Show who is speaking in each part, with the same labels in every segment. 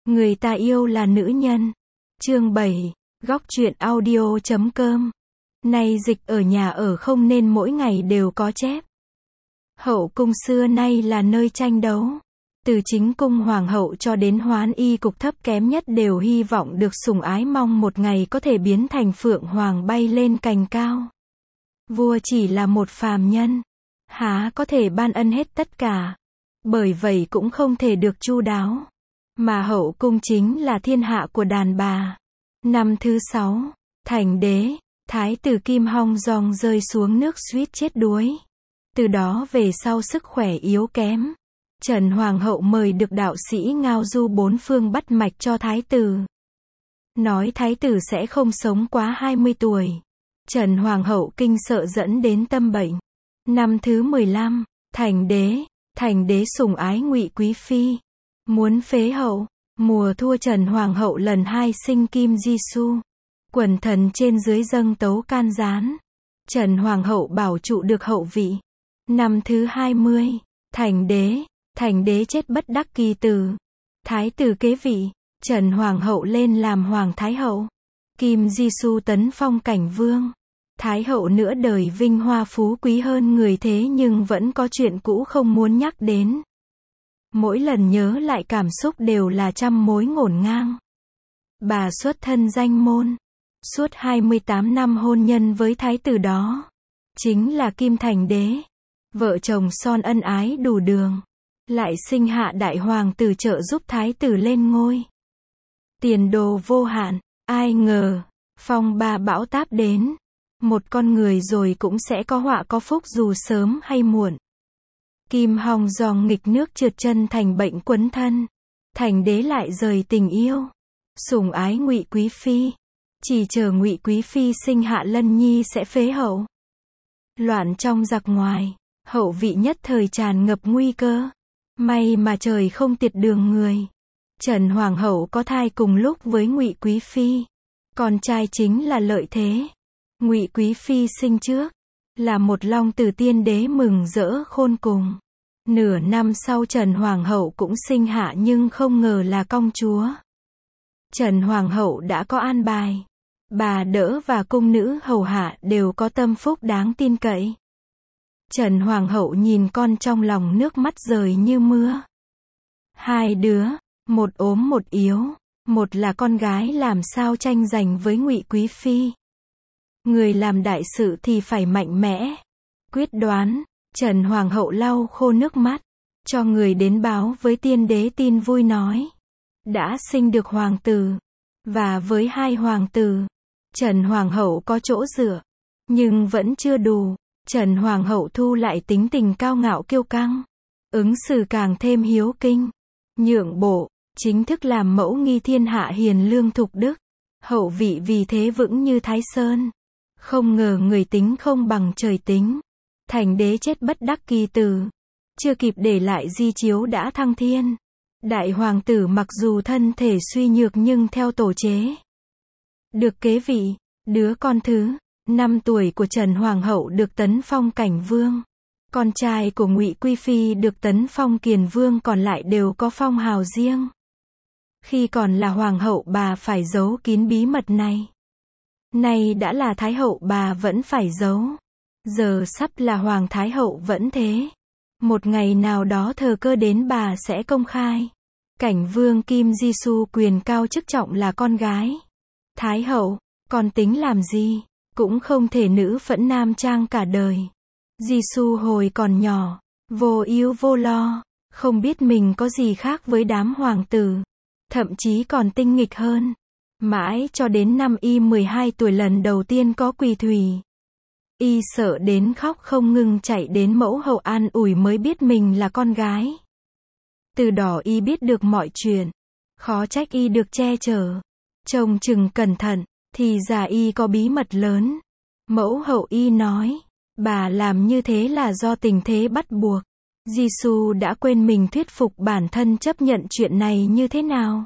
Speaker 1: Người ta yêu là nữ nhân. Chương 7. Góc truyện audio.com. Nay dịch ở nhà ở không nên mỗi ngày đều có chép. Hậu cung xưa nay là nơi tranh đấu. Từ chính cung hoàng hậu cho đến hoán y cục thấp kém nhất đều hy vọng được sủng ái, mong một ngày có thể biến thành phượng hoàng bay lên cành cao. Vua chỉ là một phàm nhân, há có thể ban ân hết tất cả. Bởi vậy cũng không thể được chu đáo. Mà hậu cung chính là thiên hạ của đàn bà. Năm thứ 6, thành đế, thái tử Kim Hong Jong rơi xuống nước suýt chết đuối. Từ đó về sau sức khỏe yếu kém. Trần Hoàng hậu mời được đạo sĩ ngao du bốn phương bắt mạch cho thái tử. Nói thái tử sẽ không sống quá 20 tuổi. Trần Hoàng hậu kinh sợ dẫn đến tâm bệnh. Năm thứ 15, thành đế sủng ái Ngụy Quý phi. Muốn phế hậu, mùa thua Trần Hoàng hậu lần 2 sinh Kim Ji-su. Quần thần trên dưới dâng tấu can gián. Trần Hoàng hậu bảo trụ được hậu vị. Năm thứ 20, thành đế chết bất đắc kỳ tử. Thái tử kế vị, Trần Hoàng hậu lên làm Hoàng Thái hậu. Kim Ji-su tấn phong cảnh vương. Thái hậu nửa đời vinh hoa phú quý hơn người, thế nhưng vẫn có chuyện cũ không muốn nhắc đến. Mỗi lần nhớ lại cảm xúc đều là trăm mối ngổn ngang. Bà xuất thân danh môn. Suốt 28 năm hôn nhân với thái tử đó. Chính là Kim Thành đế. Vợ chồng son ân ái đủ đường. Lại sinh hạ đại hoàng tử trợ giúp thái tử lên ngôi. Tiền đồ vô hạn, ai ngờ, phong ba bão táp đến. Một con người rồi cũng sẽ có họa có phúc dù sớm hay muộn. Kim Hong Jong nghịch nước trượt chân thành bệnh quấn thân. Thành đế lại rời tình yêu. Sủng ái Ngụy Quý phi. Chỉ chờ Ngụy Quý phi sinh hạ Lân Nhi sẽ phế hậu. Loạn trong giặc ngoài. Hậu vị nhất thời tràn ngập nguy cơ. May mà trời không tiệt đường người. Trần Hoàng hậu có thai cùng lúc với Ngụy Quý phi. Con trai chính là Lợi Thế. Ngụy Quý phi sinh trước. Là một long tử, tiên đế mừng rỡ khôn cùng. Nửa năm sau Trần Hoàng hậu cũng sinh hạ, nhưng không ngờ là công chúa. Trần Hoàng hậu đã có an bài. Bà đỡ và cung nữ hầu hạ đều có tâm phúc đáng tin cậy. Trần Hoàng hậu nhìn con trong lòng nước mắt rơi như mưa. Hai đứa, một ốm một yếu, một là con gái làm sao tranh giành với Ngụy Quý phi. Người làm đại sự thì phải mạnh mẽ, quyết đoán. Trần Hoàng hậu lau khô nước mắt, cho người đến báo với tiên đế tin vui nói. Đã sinh được hoàng tử. Và với 2 hoàng tử, Trần Hoàng hậu có chỗ dựa. Nhưng vẫn chưa đủ. Trần Hoàng hậu thu lại tính tình cao ngạo kiêu căng. Ứng xử càng thêm hiếu kinh. Nhượng bộ, chính thức làm mẫu nghi thiên hạ, hiền lương thục đức. Hậu vị vì thế vững như Thái Sơn. Không ngờ người tính không bằng trời tính. Thành đế chết bất đắc kỳ tử. Chưa kịp để lại di chiếu đã thăng thiên. Đại hoàng tử mặc dù thân thể suy nhược nhưng theo tổ chế. Được kế vị. Đứa con thứ 5 tuổi của Trần Hoàng hậu được tấn phong cảnh vương. Con trai của Ngụy Quý phi được tấn phong kiền vương, còn lại đều có phong hào riêng. Khi còn là hoàng hậu bà phải giấu kín bí mật này. Nay đã là thái hậu bà vẫn phải giấu. Giờ sắp là hoàng thái hậu vẫn thế. Một ngày nào đó thời cơ đến bà sẽ công khai. Cảnh vương Kim Ji-su quyền cao chức trọng là con gái thái hậu, còn tính làm gì? Cũng không thể nữ phẫn nam trang cả đời. Ji-su hồi còn nhỏ, vô ưu vô lo, không biết mình có gì khác với đám hoàng tử. Thậm chí còn tinh nghịch hơn. Mãi cho đến năm y 12 tuổi lần đầu tiên có quỳ thủy. Y sợ đến khóc không ngừng, chạy đến mẫu hậu an ủi mới biết mình là con gái. Từ đó y biết được mọi chuyện. Khó trách y được che chở, trông chừng cẩn thận, thì ra y có bí mật lớn. Mẫu hậu y nói, bà làm như thế là do tình thế bắt buộc. Ji-su đã quên mình thuyết phục bản thân chấp nhận chuyện này như thế nào.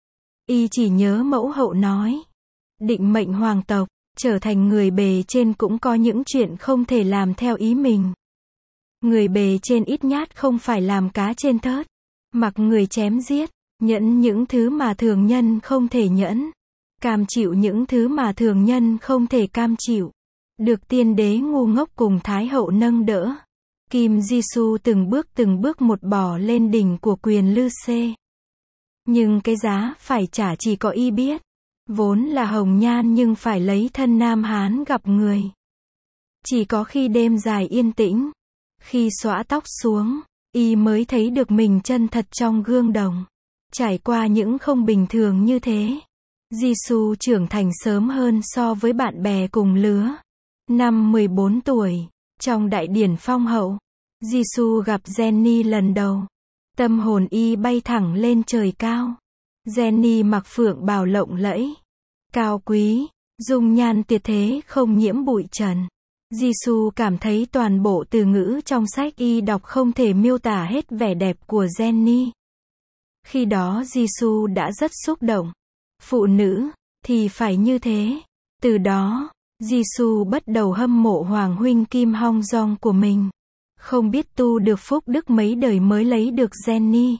Speaker 1: Y chỉ nhớ mẫu hậu nói, định mệnh hoàng tộc, trở thành người bề trên cũng có những chuyện không thể làm theo ý mình. Người bề trên ít nhát không phải làm cá trên thớt, mặc người chém giết. Nhẫn những thứ mà thường nhân không thể nhẫn. Cam chịu những thứ mà thường nhân không thể cam chịu. Được tiên đế ngu ngốc cùng Thái hậu nâng đỡ. Kim Jisoo từng bước một bò lên đỉnh của quyền Lư Xê. Nhưng cái giá phải trả chỉ có y biết. Vốn là hồng nhan nhưng phải lấy thân Nam Hán gặp người. Chỉ có khi đêm dài yên tĩnh, khi xõa tóc xuống, y mới thấy được mình chân thật trong gương đồng. Trải qua những không bình thường như thế, Jisoo trưởng thành sớm hơn so với bạn bè cùng lứa. Năm 14 tuổi, trong đại điển phong hậu, Jisoo gặp Jennie lần đầu. Tâm hồn y bay thẳng lên trời cao. Jennie mặc phượng bào lộng lẫy, cao quý, dung nhan tuyệt thế không nhiễm bụi trần. Jisoo cảm thấy toàn bộ từ ngữ trong sách y đọc không thể miêu tả hết vẻ đẹp của Jennie. Khi đó Jisoo đã rất xúc động. Phụ nữ thì phải như thế. Từ đó, Jisoo bắt đầu hâm mộ hoàng huynh Kim Hong Jong của mình. Không biết tu được phúc đức mấy đời mới lấy được Jennie.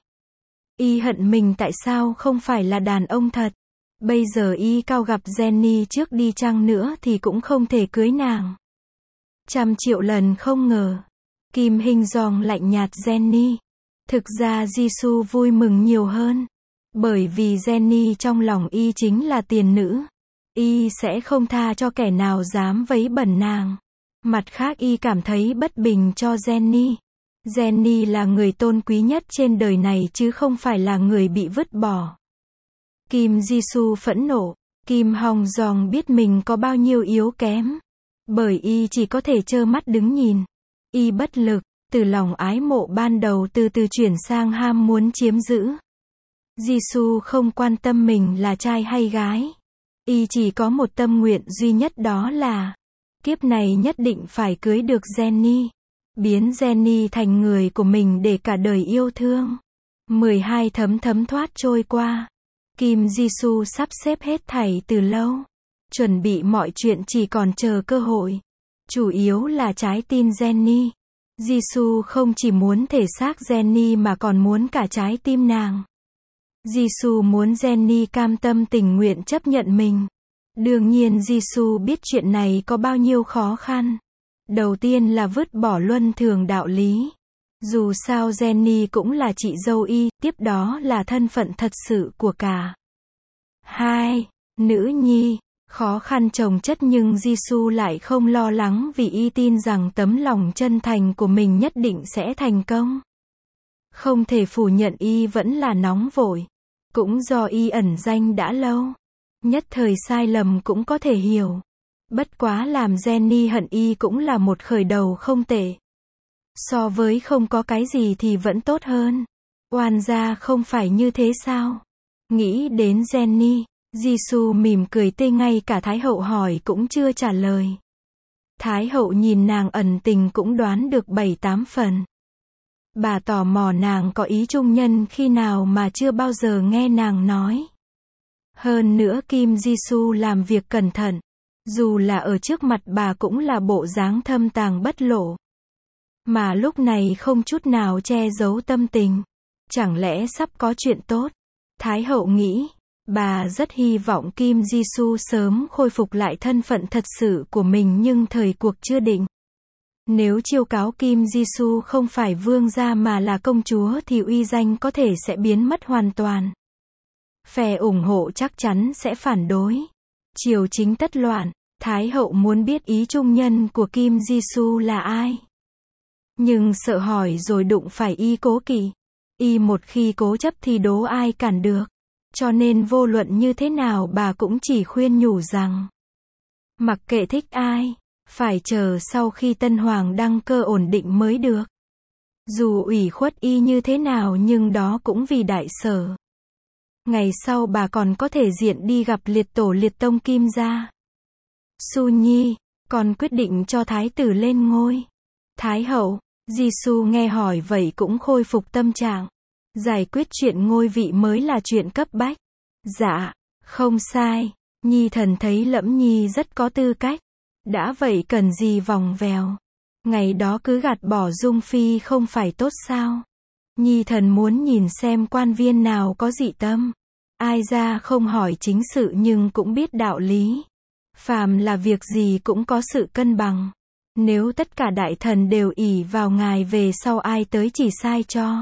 Speaker 1: Y hận mình tại sao không phải là đàn ông thật. Bây giờ y cao gặp Jennie trước đi chăng nữa thì cũng không thể cưới nàng. 100.000.000 lần không ngờ. Kim Hinh Jong lạnh nhạt Jennie. Thực ra Jisoo vui mừng nhiều hơn. Bởi vì Jennie trong lòng y chính là tiền nữ. Y sẽ không tha cho kẻ nào dám vấy bẩn nàng. Mặt khác y cảm thấy bất bình cho Jennie. Jennie là người tôn quý nhất trên đời này chứ không phải là người bị vứt bỏ. Kim Jisoo phẫn nộ. Kim Hong Jong biết mình có bao nhiêu yếu kém. Bởi y chỉ có thể trơ mắt đứng nhìn. Y bất lực, từ lòng ái mộ ban đầu từ từ chuyển sang ham muốn chiếm giữ. Jisoo không quan tâm mình là trai hay gái. Y chỉ có một tâm nguyện duy nhất, đó là kiếp này nhất định phải cưới được Jennie. Biến Jennie thành người của mình để cả đời yêu thương. 12 thấm thoát trôi qua. Kim Jisoo sắp xếp hết thảy từ lâu. Chuẩn bị mọi chuyện chỉ còn chờ cơ hội. Chủ yếu là trái tim Jennie. Jisoo không chỉ muốn thể xác Jennie mà còn muốn cả trái tim nàng. Jisoo muốn Jennie cam tâm tình nguyện chấp nhận mình. Đương nhiên Jisoo biết chuyện này có bao nhiêu khó khăn. Đầu tiên là vứt bỏ luân thường đạo lý. Dù sao Jennie cũng là chị dâu y, tiếp đó là thân phận thật sự của cả hai nữ nhi. Khó khăn chồng chất nhưng Jisoo lại không lo lắng vì y tin rằng tấm lòng chân thành của mình nhất định sẽ thành công. Không thể phủ nhận y vẫn là nóng vội. Cũng do y ẩn danh đã lâu. Nhất thời sai lầm cũng có thể hiểu. Bất quá làm Jennie hận y cũng là một khởi đầu không tệ. So với không có cái gì thì vẫn tốt hơn. Oan gia không phải như thế sao? Nghĩ đến Jennie, Jisoo mỉm cười tê, ngay cả Thái hậu hỏi cũng chưa trả lời. Thái hậu nhìn nàng ẩn tình cũng đoán được 7-8 phần. Bà tò mò nàng có ý trung nhân khi nào mà chưa bao giờ nghe nàng nói. Hơn nữa Kim Jisoo làm việc cẩn thận. Dù là ở trước mặt bà cũng là bộ dáng thâm tàng bất lộ. Mà lúc này không chút nào che giấu tâm tình. Chẳng lẽ sắp có chuyện tốt? Thái hậu nghĩ. Bà rất hy vọng Kim Jisoo sớm khôi phục lại thân phận thật sự của mình nhưng thời cuộc chưa định. Nếu chiêu cáo Kim Jisoo không phải vương gia mà là công chúa thì uy danh có thể sẽ biến mất hoàn toàn. Phe ủng hộ chắc chắn sẽ phản đối. Triều chính tất loạn. Thái hậu muốn biết ý trung nhân của Kim Jisoo là ai. Nhưng sợ hỏi rồi đụng phải y cố kỵ. Y một khi cố chấp thì đố ai cản được. Cho nên vô luận như thế nào bà cũng chỉ khuyên nhủ rằng mặc kệ thích ai, phải chờ sau khi tân hoàng đăng cơ ổn định mới được. Dù ủy khuất y như thế nào nhưng đó cũng vì đại sở. Ngày sau bà còn có thể diện đi gặp liệt tổ liệt tông Kim gia. Su Nhi, còn quyết định cho thái tử lên ngôi. Thái hậu, Jisoo nghe hỏi vậy cũng khôi phục tâm trạng. Giải quyết chuyện ngôi vị mới là chuyện cấp bách. Dạ, không sai. Nhi thần thấy Lẫm Nhi rất có tư cách. Đã vậy cần gì vòng vèo. Ngày đó cứ gạt bỏ Dung Phi không phải tốt sao? Nhi thần muốn nhìn xem quan viên nào có dị tâm. Ai ra không hỏi chính sự nhưng cũng biết đạo lý. Phàm là việc gì cũng có sự cân bằng. Nếu tất cả đại thần đều ỷ vào ngài về sau ai tới chỉ sai cho.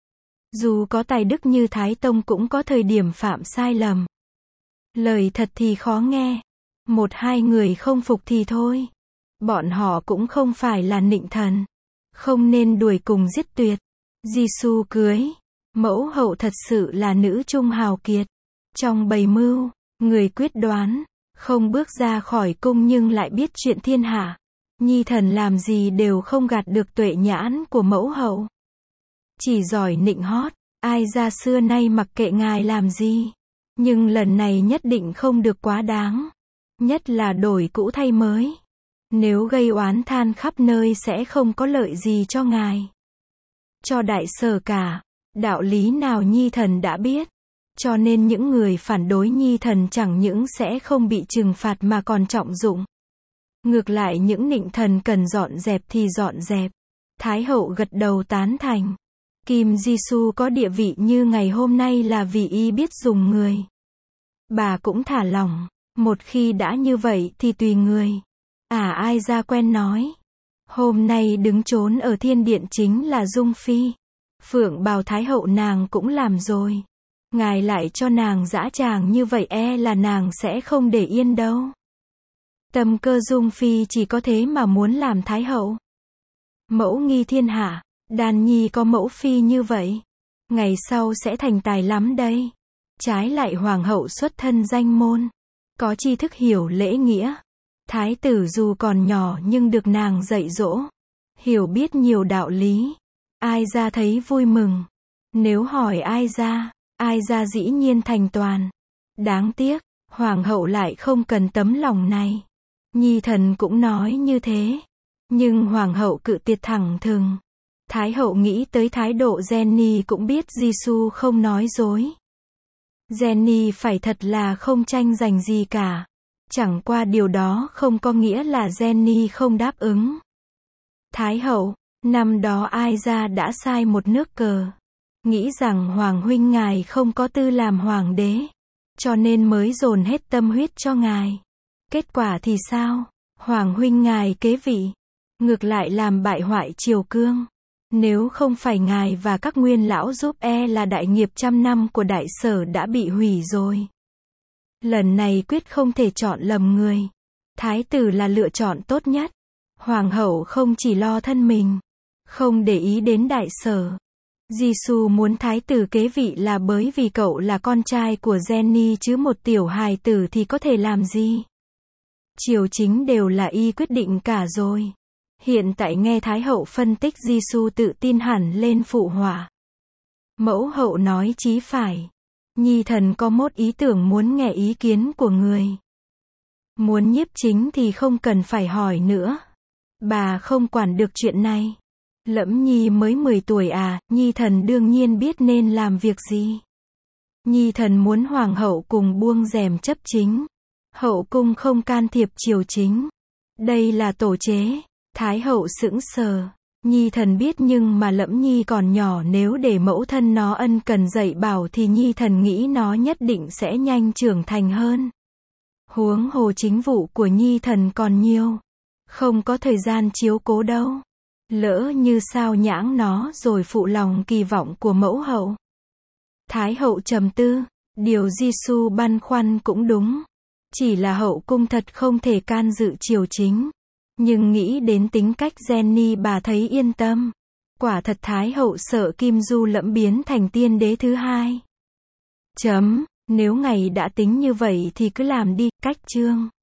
Speaker 1: Dù có tài đức như Thái Tông cũng có thời điểm phạm sai lầm. Lời thật thì khó nghe. Một hai người không phục thì thôi. Bọn họ cũng không phải là nịnh thần. Không nên đuổi cùng giết tuyệt. Giêsu cưới. Mẫu hậu thật sự là nữ trung hào kiệt. Trong bày mưu, người quyết đoán. Không bước ra khỏi cung nhưng lại biết chuyện thiên hạ. Nhi thần làm gì đều không gạt được tuệ nhãn của mẫu hậu. Chỉ giỏi nịnh hót. Ai ra xưa nay mặc kệ ngài làm gì. Nhưng lần này nhất định không được quá đáng. Nhất là đổi cũ thay mới. Nếu gây oán than khắp nơi sẽ không có lợi gì cho ngài. Cho đại sở cả. Đạo lý nào Nhi thần đã biết. Cho nên những người phản đối Nhi thần chẳng những sẽ không bị trừng phạt mà còn trọng dụng. Ngược lại những nịnh thần cần dọn dẹp thì dọn dẹp. Thái hậu gật đầu tán thành. Kim Giêsu có địa vị như ngày hôm nay là vì y biết dùng người. Bà cũng thả lỏng. Một khi đã như vậy thì tùy người. Ai ra quen nói. Hôm nay đứng trốn ở thiên điện chính là Dung Phi. Phượng bào Thái hậu nàng cũng làm rồi. Ngài lại cho nàng dã tràng như vậy là nàng sẽ không để yên đâu. Tâm cơ Dung Phi chỉ có thế mà muốn làm Thái hậu. Mẫu nghi thiên hạ. Đàn nhi có mẫu phi như vậy. Ngày sau sẽ thành tài lắm đây. Trái lại hoàng hậu xuất thân danh môn. Có tri thức hiểu lễ nghĩa. Thái tử dù còn nhỏ nhưng được nàng dạy dỗ. Hiểu biết nhiều đạo lý. Ai ra thấy vui mừng. Nếu hỏi ai ra dĩ nhiên thành toàn. Đáng tiếc, hoàng hậu lại không cần tấm lòng này. Nhi thần cũng nói như thế. Nhưng hoàng hậu cự tuyệt thẳng thừng. Thái hậu nghĩ tới thái độ Jenny cũng biết Giêsu không nói dối. Jenny phải thật là không tranh giành gì cả. Chẳng qua điều đó không có nghĩa là Jenny không đáp ứng. Thái hậu, năm đó ai ra đã sai một nước cờ. Nghĩ rằng hoàng huynh ngài không có tư làm hoàng đế. Cho nên mới dồn hết tâm huyết cho ngài. Kết quả thì sao? Hoàng huynh ngài kế vị. Ngược lại làm bại hoại triều cương. Nếu không phải ngài và các nguyên lão giúp là đại nghiệp trăm năm của đại sở đã bị hủy rồi. Lần này quyết không thể chọn lầm người. Thái tử là lựa chọn tốt nhất. Hoàng hậu không chỉ lo thân mình. Không để ý đến đại sở. Giêsu muốn thái tử kế vị là bởi vì cậu là con trai của Jenny chứ một tiểu hài tử thì có thể làm gì. Triều chính đều là y quyết định cả rồi. Hiện tại nghe Thái hậu phân tích Giêsu tự tin hẳn lên phụ họa. Mẫu hậu nói chí phải. Nhi thần có một ý tưởng muốn nghe ý kiến của người. Muốn nhiếp chính thì không cần phải hỏi nữa. Bà không quản được chuyện này. Lẫm Nhi mới 10 tuổi Nhi thần đương nhiên biết nên làm việc gì. Nhi thần muốn hoàng hậu cùng buông rèm chấp chính. Hậu cung không can thiệp triều chính. Đây là tổ chế. Thái hậu sững sờ. Nhi thần biết nhưng mà Lẫm Nhi còn nhỏ nếu để mẫu thân nó ân cần dạy bảo thì Nhi thần nghĩ nó nhất định sẽ nhanh trưởng thành hơn. Huống hồ chính vụ của Nhi thần còn nhiều. Không có thời gian chiếu cố đâu. Lỡ như sao nhãng nó rồi phụ lòng kỳ vọng của mẫu hậu. Thái hậu trầm tư. Điều Giêsu băn khoăn cũng đúng. Chỉ là hậu cung thật không thể can dự triều chính. Nhưng nghĩ đến tính cách Jenny bà thấy yên tâm. Quả thật Thái hậu sợ Kim Du Lẫm biến thành tiên đế thứ hai. Nếu ngài đã tính như vậy thì cứ làm đi. Cách chương